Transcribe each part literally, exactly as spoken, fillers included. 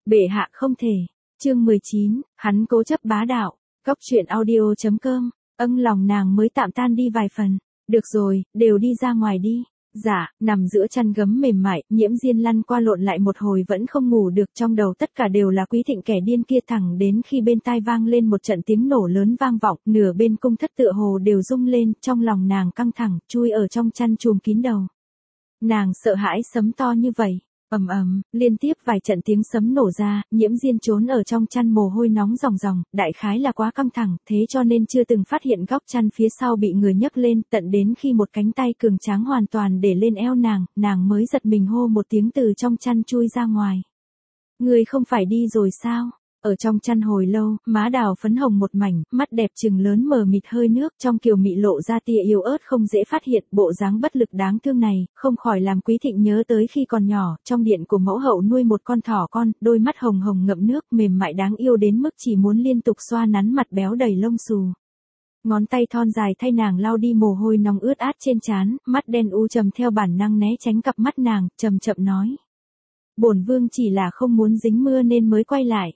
Bệ hạ không thể. Chương mười chín, hắn cố chấp bá đạo. Góc truyện audio chấm com. Âng lòng nàng mới tạm tan đi vài phần. Được rồi, đều đi ra ngoài đi. Dạ, nằm giữa chăn gấm mềm mại, Nhiễm Diên lăn qua lộn lại một hồi vẫn không ngủ được, trong đầu tất cả đều là Quý Thịnh kẻ điên kia, thẳng đến khi bên tai vang lên một trận tiếng nổ lớn vang vọng, nửa bên cung thất tựa hồ đều rung lên, trong lòng nàng căng thẳng, chui ở trong chăn chùm kín đầu. Nàng sợ hãi sấm to như vậy. Ầm ầm, liên tiếp vài trận tiếng sấm nổ ra, Nhiễm Diên trốn ở trong chăn mồ hôi nóng ròng ròng, đại khái là quá căng thẳng, thế cho nên chưa từng phát hiện góc chăn phía sau bị người nhấc lên, tận đến khi một cánh tay cường tráng hoàn toàn để lên eo nàng, nàng mới giật mình hô một tiếng từ trong chăn chui ra ngoài. Người không phải đi rồi sao? Ở trong chăn hồi lâu, má đào phấn hồng một mảnh, mắt đẹp trừng lớn mờ mịt hơi nước, trong kiều mị lộ ra tia yếu ớt không dễ phát hiện, bộ dáng bất lực đáng thương này, không khỏi làm Quý Thịnh nhớ tới khi còn nhỏ, trong điện của mẫu hậu nuôi một con thỏ con, đôi mắt hồng hồng ngậm nước, mềm mại đáng yêu đến mức chỉ muốn liên tục xoa nắn mặt béo đầy lông xù. Ngón tay thon dài thay nàng lau đi mồ hôi nóng ướt át trên trán, mắt đen u trầm theo bản năng né tránh cặp mắt nàng, chậm chậm nói: "Bổn vương chỉ là không muốn dính mưa nên mới quay lại."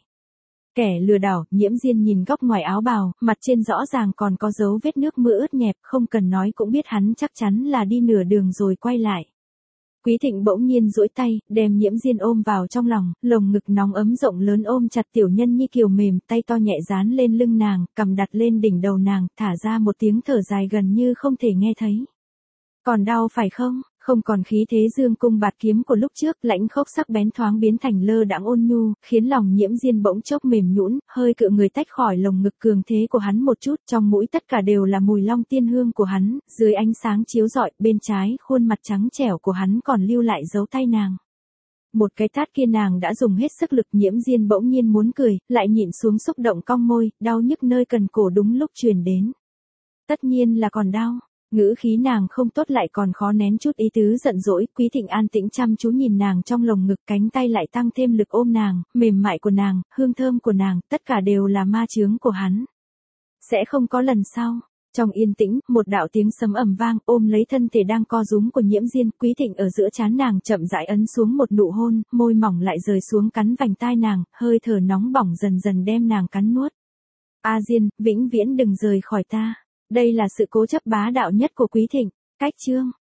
Kẻ lừa đảo. Nhiễm Diên nhìn góc ngoài áo bào, mặt trên rõ ràng còn có dấu vết nước mưa ướt nhẹp, không cần nói cũng biết hắn chắc chắn là đi nửa đường rồi quay lại. Quý Thịnh bỗng nhiên duỗi tay, đem Nhiễm Diên ôm vào trong lòng, lồng ngực nóng ấm rộng lớn ôm chặt tiểu nhân nhi kiều mềm, tay to nhẹ dán lên lưng nàng, cầm đặt lên đỉnh đầu nàng, thả ra một tiếng thở dài gần như không thể nghe thấy. Còn đau phải không? Không còn khí thế dương cung bạt kiếm của lúc trước, lãnh khốc sắc bén thoáng biến thành lơ đãng ôn nhu, khiến lòng Nhiễm Diên bỗng chốc mềm nhũn, hơi cựa người tách khỏi lồng ngực cường thế của hắn một chút, trong mũi tất cả đều là mùi long tiên hương của hắn, dưới ánh sáng chiếu rọi, bên trái khuôn mặt trắng trẻo của hắn còn lưu lại dấu tay nàng. Một cái tát kia nàng đã dùng hết sức lực, Nhiễm Diên bỗng nhiên muốn cười, lại nhịn xuống xúc động cong môi, đau nhức nơi cần cổ đúng lúc truyền đến. Tất nhiên là còn đau. Ngữ khí nàng không tốt lại còn khó nén chút ý tứ giận dỗi. Quý Thịnh an tĩnh chăm chú nhìn nàng trong lồng ngực, cánh tay lại tăng thêm lực ôm nàng, mềm mại của nàng, hương thơm của nàng, tất cả đều là ma chướng của hắn. Sẽ không có lần sau. Trong yên tĩnh, một đạo tiếng sấm ầm vang, ôm lấy thân thể đang co rúm của Nhiễm Diên, Quý Thịnh ở giữa trán nàng chậm rãi ấn xuống một nụ hôn, môi mỏng lại rời xuống cắn vành tai nàng, hơi thở nóng bỏng dần dần đem nàng cắn nuốt. A Diên, vĩnh viễn đừng rời khỏi ta. Đây là sự cố chấp bá đạo nhất của Quý Thịnh. Cách chương